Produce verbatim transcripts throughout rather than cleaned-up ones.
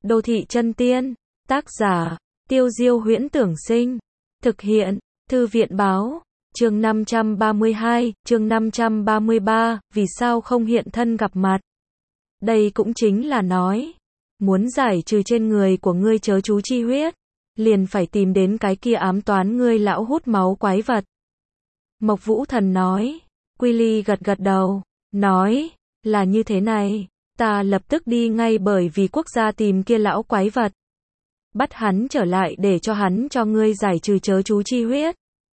Đô thị chân tiên, tác giả, Tiêu Diêu Huyễn Tưởng Sinh, thực hiện, Thư viện Báo, chương năm trăm ba mươi hai, chương năm trăm ba mươi ba, vì sao không hiện thân gặp mặt. Đây cũng chính là nói, muốn giải trừ trên người của ngươi chớ chú chi huyết, liền phải tìm đến cái kia ám toán ngươi lão hút máu quái vật. Mộc Vũ Thần nói, Quy Ly gật gật đầu, nói, là như thế này, ta lập tức đi ngay bởi vì quốc gia tìm kia lão quái vật. Bắt hắn trở lại để cho hắn cho ngươi giải trừ chớ chú chi huyết.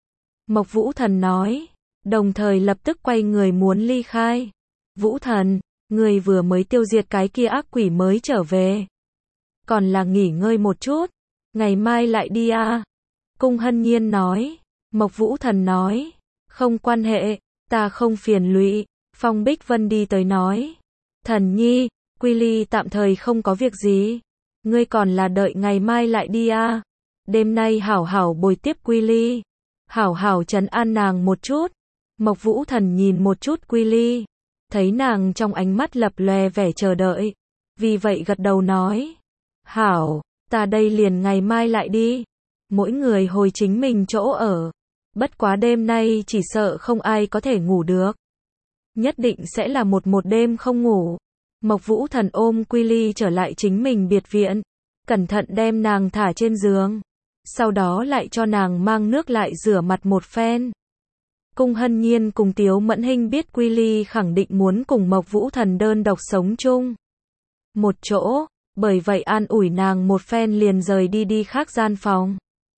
Mộc Vũ Thần nói, đồng thời lập tức quay người muốn ly khai. Vũ Thần, ngươi vừa mới tiêu diệt cái kia ác quỷ mới trở về. Còn là nghỉ ngơi một chút, ngày mai lại đi à. Cung Hân Nhiên nói, Mộc Vũ Thần nói, không quan hệ, ta không phiền lụy. Phong Bích Vân đi tới nói, Thần Nhi, Quy Ly tạm thời không có việc gì. Ngươi còn là đợi ngày mai lại đi à. Đêm nay hảo hảo bồi tiếp Quy Ly. Hảo hảo trấn an nàng một chút. Mộc Vũ Thần nhìn một chút Quy Ly. Thấy nàng trong ánh mắt lập lòe vẻ chờ đợi. Vì vậy gật đầu nói. Hảo, ta đây liền ngày mai lại đi. Mỗi người hồi chính mình chỗ ở. Bất quá đêm nay chỉ sợ không ai có thể ngủ được. Nhất định sẽ là một một đêm không ngủ. Mộc Vũ Thần ôm Quy Ly trở lại chính mình biệt viện. Cẩn thận đem nàng thả trên giường. Sau đó lại cho nàng mang nước lại rửa mặt một phen. Cung Hân Nhiên cùng Tiếu Mẫn Hinh biết Quy Ly khẳng định muốn cùng Mộc Vũ Thần đơn độc sống chung một chỗ, bởi vậy an ủi nàng một phen liền rời đi đi khác gian phòng.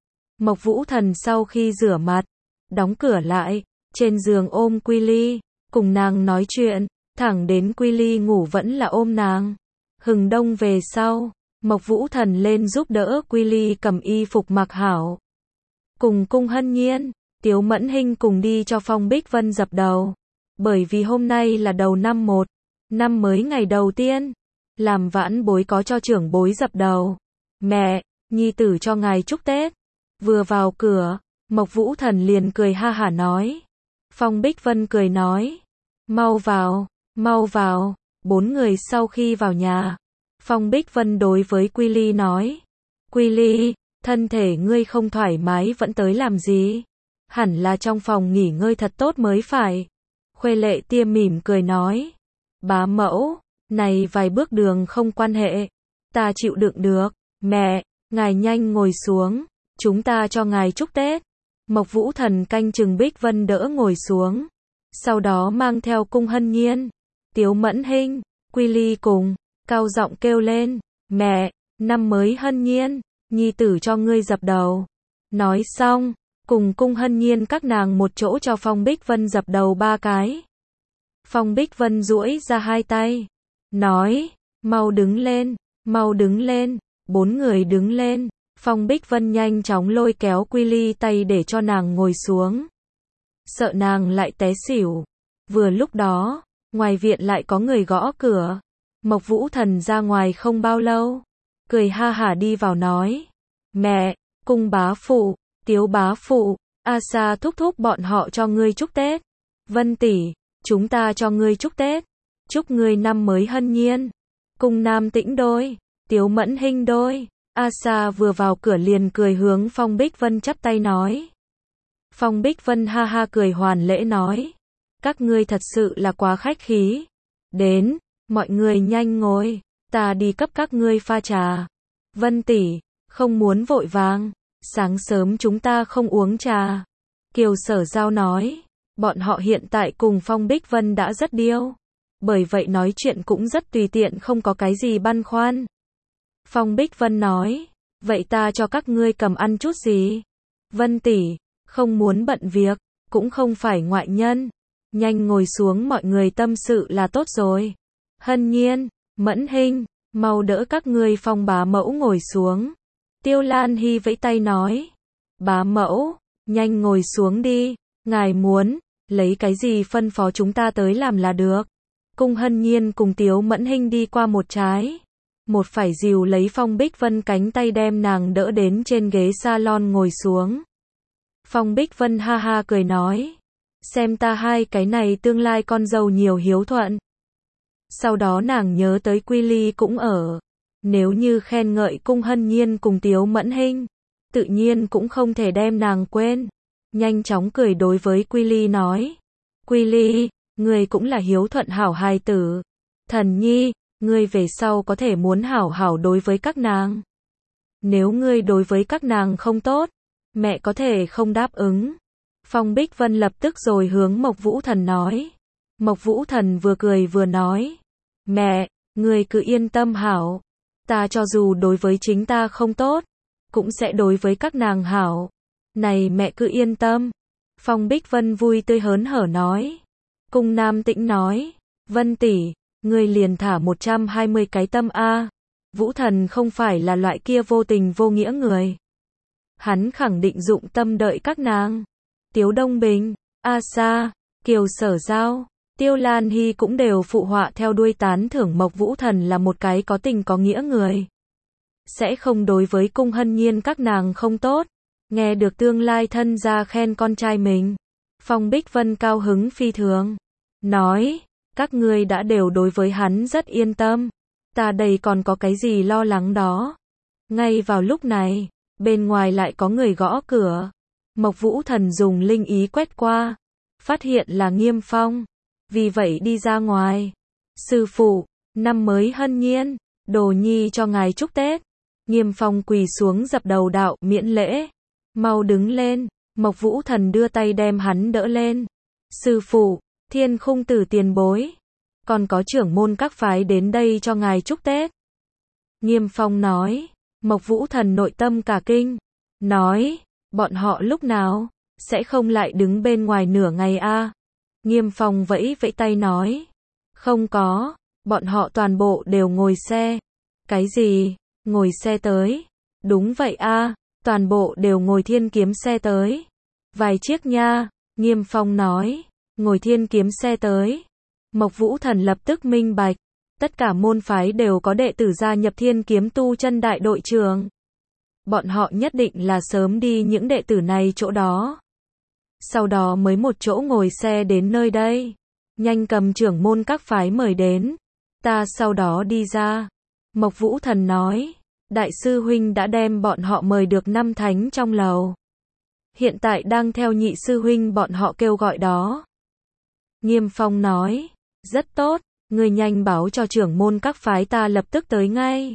Mộc Vũ Thần sau khi rửa mặt, đóng cửa lại, trên giường ôm Quy Ly, cùng nàng nói chuyện, thẳng đến Quy Ly ngủ vẫn là ôm nàng. Hừng đông về sau, Mộc Vũ Thần lên giúp đỡ Quy Ly cầm y phục mặc hảo. Cùng Cung Hân Nhiên, Tiếu Mẫn Hinh cùng đi cho Phong Bích Vân dập đầu. Bởi vì hôm nay là đầu năm một, năm mới ngày đầu tiên, làm vãn bối có cho trưởng bối dập đầu. Mẹ, nhi tử cho ngài chúc Tết. Vừa vào cửa, Mộc Vũ Thần liền cười ha hả nói. Phong Bích Vân cười nói, mau vào, mau vào. Bốn người sau khi vào nhà, Phong Bích Vân đối với Quy Ly nói, Quy Ly, thân thể ngươi không thoải mái vẫn tới làm gì? Hẳn là trong phòng nghỉ ngơi thật tốt mới phải. Khuê Lệ Tiêm mỉm cười nói, bá mẫu, này vài bước đường không quan hệ, ta chịu đựng được. Mẹ, ngài nhanh ngồi xuống, chúng ta cho ngài chúc Tết. Mộc Vũ Thần canh chừng Bích Vân đỡ ngồi xuống, sau đó mang theo Cung Hân Nhiên, Tiếu Mẫn Hinh, Quy Ly cùng, cao giọng kêu lên, mẹ, năm mới Hân Nhiên, nhi tử cho ngươi dập đầu. Nói xong, cùng Cung Hân Nhiên các nàng một chỗ cho Phong Bích Vân dập đầu ba cái. Phong Bích Vân duỗi ra hai tay, nói, mau đứng lên, mau đứng lên. Bốn người đứng lên, Phong Bích Vân nhanh chóng lôi kéo Quy Ly tay để cho nàng ngồi xuống. Sợ nàng lại té xỉu. Vừa lúc đó, ngoài viện lại có người gõ cửa. Mộc Vũ Thần ra ngoài không bao lâu, cười ha hả đi vào nói, mẹ, Cung bá phụ, Tiếu bá phụ, A Sa thúc thúc bọn họ cho ngươi chúc Tết. Vân tỷ, chúng ta cho ngươi chúc Tết. Chúc ngươi năm mới Hân Nhiên. Cung Nam Tĩnh đôi, Tiếu Mẫn Hinh đôi. A Sa vừa vào cửa liền cười hướng Phong Bích Vân chắp tay nói. Phong Bích Vân ha ha cười hoàn lễ nói, các ngươi thật sự là quá khách khí. Đến, mọi người nhanh ngồi, ta đi cấp các ngươi pha trà. Vân tỷ, không muốn vội vàng, sáng sớm chúng ta không uống trà. Kiều Sở Giao nói, bọn họ hiện tại cùng Phong Bích Vân đã rất điêu, bởi vậy nói chuyện cũng rất tùy tiện không có cái gì băn khoăn. Phong Bích Vân nói, vậy ta cho các ngươi cầm ăn chút gì? Vân tỷ, không muốn bận việc, cũng không phải ngoại nhân. Nhanh ngồi xuống mọi người tâm sự là tốt rồi. Hân Nhiên, Mẫn Hinh, mau đỡ các ngươi Phong bá mẫu ngồi xuống. Tiêu Lan Hy vẫy tay nói, bá mẫu, nhanh ngồi xuống đi, ngài muốn, lấy cái gì phân phó chúng ta tới làm là được. Cung Hân Nhiên cùng Tiếu Mẫn Hinh đi qua một trái, một phải dìu lấy Phong Bích Vân cánh tay đem nàng đỡ đến trên ghế salon ngồi xuống. Phong Bích Vân ha ha cười nói, xem ta hai cái này tương lai con dâu nhiều hiếu thuận. Sau đó nàng nhớ tới Quy Ly cũng ở Nếu như khen ngợi Cung Hân Nhiên cùng Tiếu Mẫn Hinh, tự nhiên cũng không thể đem nàng quên. Nhanh chóng cười đối với Quy Ly nói. Quy Ly, ngươi cũng là hiếu thuận hảo hài tử. Thần nhi, ngươi về sau có thể muốn hảo hảo đối với các nàng. Nếu ngươi đối với các nàng không tốt, mẹ có thể không đáp ứng. Phong Bích Vân lập tức rồi hướng Mộc Vũ Thần nói. Mộc Vũ Thần vừa cười vừa nói. Mẹ, ngươi cứ yên tâm hảo. Ta cho dù đối với chính ta không tốt, cũng sẽ đối với các nàng hảo. Này mẹ cứ yên tâm. Phong Bích Vân vui tươi hớn hở nói. Cung Nam Tĩnh nói. Vân tỷ, ngươi liền thả một trăm hai mươi cái tâm a. Vũ Thần không phải là loại kia vô tình vô nghĩa người. Hắn khẳng định dụng tâm đợi các nàng. Tiếu Đông Bình, A Sa, Kiều Sở Giao, Tiêu Lan Hy cũng đều phụ họa theo đuôi tán thưởng Mộc Vũ Thần là một cái có tình có nghĩa người. Sẽ không đối với Cung Hân Nhiên các nàng không tốt. Nghe được tương lai thân gia khen con trai mình, Phong Bích Vân cao hứng phi thường. Nói, các ngươi đã đều đối với hắn rất yên tâm. Ta đây còn có cái gì lo lắng đó. Ngay vào lúc này, bên ngoài lại có người gõ cửa. Mộc Vũ Thần dùng linh ý quét qua, phát hiện là Nghiêm Phong. Vì vậy đi ra ngoài. Sư phụ, năm mới Hân Nhiên, đồ nhi cho ngài chúc Tết. Nghiêm Phong quỳ xuống dập đầu đạo miễn lễ. Mau đứng lên. Mộc Vũ Thần đưa tay đem hắn đỡ lên. Sư phụ, Thiên Khung Tử tiền bối, còn có trưởng môn các phái đến đây cho ngài chúc Tết. Nghiêm Phong nói. Mộc Vũ Thần nội tâm cả kinh. Nói, bọn họ lúc nào sẽ không lại đứng bên ngoài nửa ngày a? Nghiêm Phong vẫy vẫy tay nói. Không có, bọn họ toàn bộ đều ngồi xe. Cái gì? Ngồi xe tới? Đúng vậy a, toàn bộ đều ngồi thiên kiếm xe tới. Vài chiếc nha. Nghiêm Phong nói. Ngồi thiên kiếm xe tới. Mộc Vũ Thần lập tức minh bạch. Tất cả môn phái đều có đệ tử gia nhập thiên kiếm tu chân đại đội trường. Bọn họ nhất định là sớm đi những đệ tử này chỗ đó. Sau đó mới một chỗ ngồi xe đến nơi đây. Nhanh cầm trưởng môn các phái mời đến. Ta sau đó đi ra. Mộc Vũ Thần nói. Đại sư huynh đã đem bọn họ mời được năm thánh trong lầu. Hiện tại đang theo nhị sư huynh bọn họ kêu gọi đó. Nghiêm Phong nói. Rất tốt, ngươi nhanh báo cho trưởng môn các phái ta lập tức tới ngay.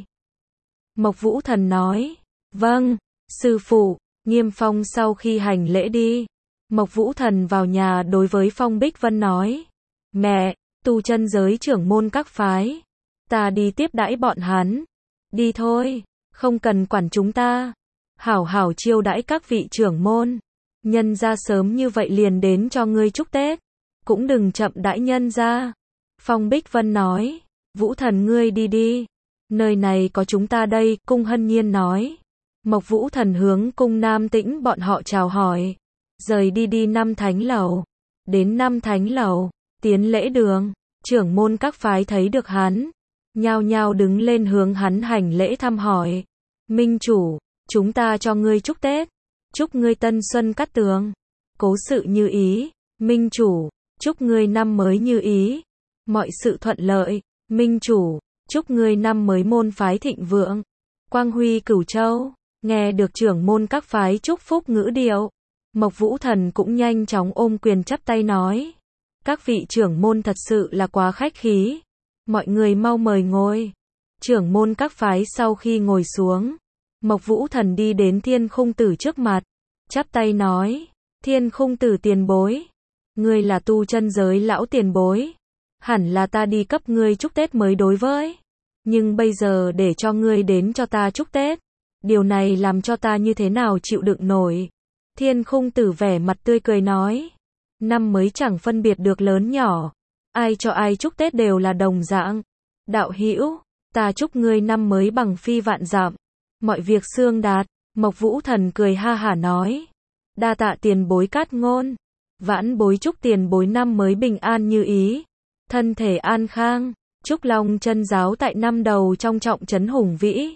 Mộc Vũ Thần nói. Vâng, sư phụ. Nghiêm Phong sau khi hành lễ đi. Mộc Vũ Thần vào nhà đối với Phong Bích Vân nói. Mẹ, tu chân giới trưởng môn các phái. Ta đi tiếp đãi bọn hắn. Đi thôi, không cần quản chúng ta. Hảo hảo chiêu đãi các vị trưởng môn. Nhân ra sớm như vậy liền đến cho ngươi chúc Tết. Cũng đừng chậm đãi nhân ra. Phong Bích Vân nói. Vũ Thần ngươi đi đi. Nơi này có chúng ta đây, Cung Hân Nhiên nói. Mộc Vũ Thần hướng Cung Nam Tĩnh bọn họ chào hỏi. Rời đi đi năm thánh lầu. Đến năm thánh lầu, tiến lễ đường. Trưởng môn các phái thấy được hắn, nhao nhao đứng lên hướng hắn hành lễ thăm hỏi. Minh chủ, chúng ta cho ngươi chúc Tết. Chúc ngươi tân xuân cát tường. Cố sự như ý. Minh chủ, chúc ngươi năm mới như ý. Mọi sự thuận lợi. Minh chủ, chúc ngươi năm mới môn phái thịnh vượng. Quang huy cửu châu. Nghe được trưởng môn các phái chúc phúc ngữ điệu, Mộc Vũ Thần cũng nhanh chóng ôm quyền chắp tay nói. Các vị trưởng môn thật sự là quá khách khí. Mọi người mau mời ngồi. Trưởng môn các phái sau khi ngồi xuống, Mộc Vũ Thần đi đến Thiên Khung Tử trước mặt, chắp tay nói. Thiên Khung Tử tiền bối, ngươi là tu chân giới lão tiền bối. Hẳn là ta đi cấp ngươi chúc Tết mới đối với. Nhưng bây giờ để cho ngươi đến cho ta chúc Tết. Điều này làm cho ta như thế nào chịu đựng nổi. Thiên Khung Tử vẻ mặt tươi cười nói. Năm mới chẳng phân biệt được lớn nhỏ. Ai cho ai chúc Tết đều là đồng dạng. Đạo hữu, ta chúc ngươi năm mới bằng phi vạn dặm. Mọi việc xương đạt. Mộc Vũ Thần cười ha hả nói. Đa tạ tiền bối cát ngôn. Vãn bối chúc tiền bối năm mới bình an như ý. Thân thể an khang. Chúc Long Chân giáo tại năm đầu trong trọng trấn hùng vĩ.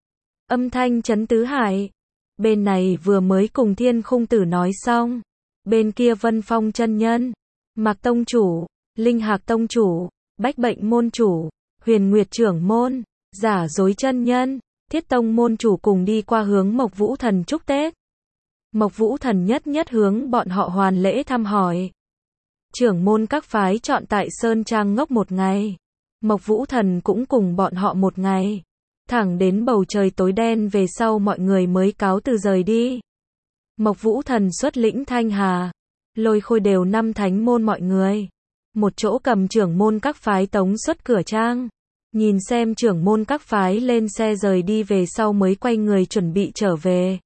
Âm thanh trấn tứ hải. Bên này vừa mới cùng Thiên Khung Tử nói xong. Bên kia Vân Phong chân nhân, Mạc tông chủ, Linh Hạc tông chủ, Bách Bệnh môn chủ, Huyền Nguyệt trưởng môn, Giả dối chân nhân, Thiết Tông môn chủ cùng đi qua hướng Mộc Vũ Thần chúc Tết. Mộc Vũ Thần nhất nhất hướng bọn họ hoàn lễ thăm hỏi. Trưởng môn các phái chọn tại Sơn Trang ngốc một ngày. Mộc Vũ Thần cũng cùng bọn họ một ngày. Thẳng đến bầu trời tối đen về sau mọi người mới cáo từ rời đi. Mộc Vũ Thần xuất lĩnh Thanh Hà, Lôi Khôi đều năm thánh môn mọi người. Một chỗ cầm trưởng môn các phái tống xuất cửa trang. Nhìn xem trưởng môn các phái lên xe rời đi về sau mới quay người chuẩn bị trở về.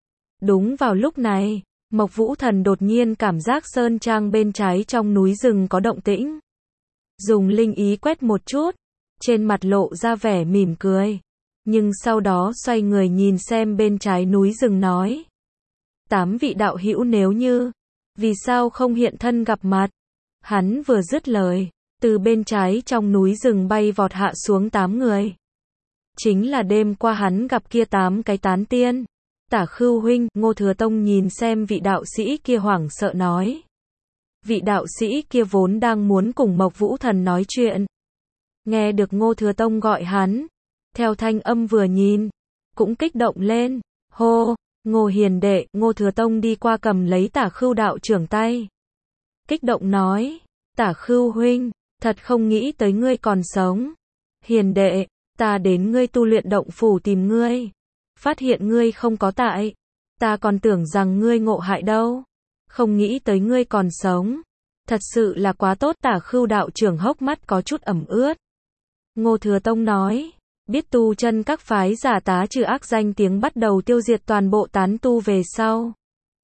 Đúng vào lúc này, Mộc Vũ Thần đột nhiên cảm giác Sơn Trang bên trái trong núi rừng có động tĩnh. Dùng linh ý quét một chút, trên mặt lộ ra vẻ mỉm cười. Nhưng sau đó xoay người nhìn xem bên trái núi rừng nói. Tám vị đạo hữu nếu như, vì sao không hiện thân gặp mặt? Hắn vừa dứt lời, từ bên trái trong núi rừng bay vọt hạ xuống tám người. Chính là đêm qua hắn gặp kia tám cái tán tiên. Tả Khưu huynh, Ngô Thừa Tông nhìn xem vị đạo sĩ kia hoảng sợ nói. Vị đạo sĩ kia vốn đang muốn cùng Mộc Vũ Thần nói chuyện. Nghe được Ngô Thừa Tông gọi hắn, theo thanh âm vừa nhìn, cũng kích động lên. Hô, Ngô hiền đệ, Ngô Thừa Tông đi qua cầm lấy Tả Khưu đạo trưởng tay. Kích động nói, Tả Khưu huynh, thật không nghĩ tới ngươi còn sống. Hiền đệ, ta đến ngươi tu luyện động phủ tìm ngươi. Phát hiện ngươi không có tại. Ta còn tưởng rằng ngươi ngộ hại đâu. Không nghĩ tới ngươi còn sống. Thật sự là quá tốt. Tả Khưu đạo trưởng hốc mắt có chút ẩm ướt. Ngô Thừa Tông nói, biết tu chân các phái giả tá trừ ác danh tiếng bắt đầu tiêu diệt toàn bộ tán tu về sau.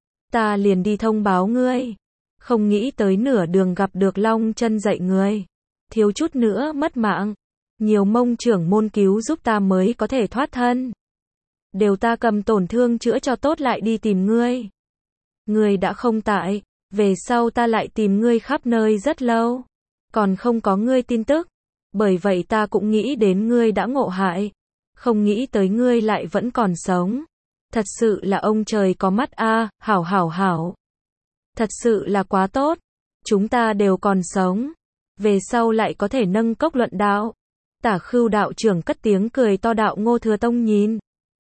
Ta liền đi thông báo ngươi. Không nghĩ tới nửa đường gặp được Long Chân dạy người. Thiếu chút nữa mất mạng. Nhiều mông trưởng môn cứu giúp ta mới có thể thoát thân. Đều ta cầm tổn thương chữa cho tốt lại đi tìm ngươi. Ngươi đã không tại, về sau ta lại tìm ngươi khắp nơi rất lâu. Còn không có ngươi tin tức. Bởi vậy ta cũng nghĩ đến ngươi đã ngộ hại. Không nghĩ tới ngươi lại vẫn còn sống. Thật sự là ông trời có mắt a, à, hảo hảo hảo. Thật sự là quá tốt. Chúng ta đều còn sống. Về sau lại có thể nâng cốc luận đạo. Tả Khưu đạo trưởng cất tiếng cười to. Đạo Ngô Thừa Tông nhìn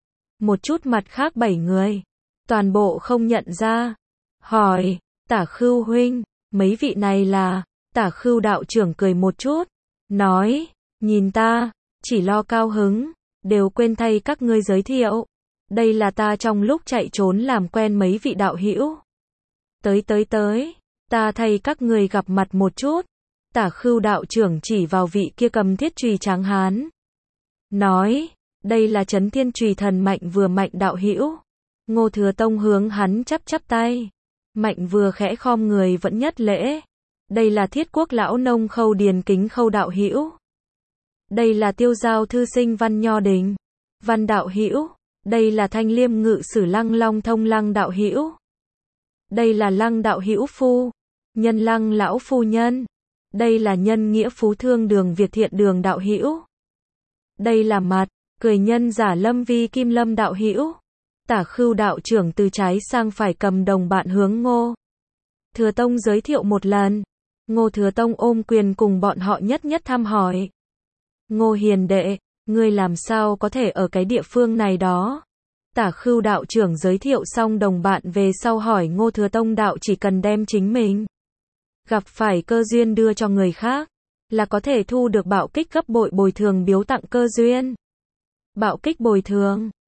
một chút mặt khác bảy người, toàn bộ không nhận ra. Hỏi, Tả Khưu huynh, mấy vị này là? Tả Khưu đạo trưởng cười một chút, nói, nhìn ta, chỉ lo cao hứng, đều quên thay các ngươi giới thiệu. Đây là ta trong lúc chạy trốn làm quen mấy vị đạo hữu. Tới tới tới, ta thay các người gặp mặt một chút. Tả Khưu đạo trưởng chỉ vào vị kia cầm thiết chùy tráng hán. Nói, đây là Chấn Thiên Chùy thần Mạnh Vừa Mạnh đạo hữu. Ngô Thừa Tông hướng hắn chắp chắp tay. Mạnh Vừa khẽ khom người vẫn nhất lễ. Đây là Thiết Quốc lão nông Khâu Điền Kính Khâu đạo hữu. Đây là Tiêu Giao thư sinh Văn Nho Đình. Văn đạo hữu. Đây là Thanh Liêm ngự sử Lăng Long Thông Lăng đạo hữu. Đây là Lăng đạo hữu phu. Nhân Lăng lão phu nhân. Đây là Nhân Nghĩa Phú Thương Đường Việt Thiện Đường đạo hữu. Đây là Mặt, cười nhân giả Lâm Vi Kim Lâm đạo hữu. Tả Khưu đạo trưởng từ trái sang phải cầm đồng bạn hướng Ngô Thừa Tông giới thiệu một lần. Ngô Thừa Tông ôm quyền cùng bọn họ nhất nhất thăm hỏi. Ngô hiền đệ, ngươi làm sao có thể ở cái địa phương này đó? Tả Khưu đạo trưởng giới thiệu xong đồng bạn về sau hỏi Ngô Thừa Tông đạo chỉ cần đem chính mình gặp phải cơ duyên đưa cho người khác, là có thể thu được bạo kích gấp bội bồi thường biếu tặng cơ duyên. Bạo kích bồi thường,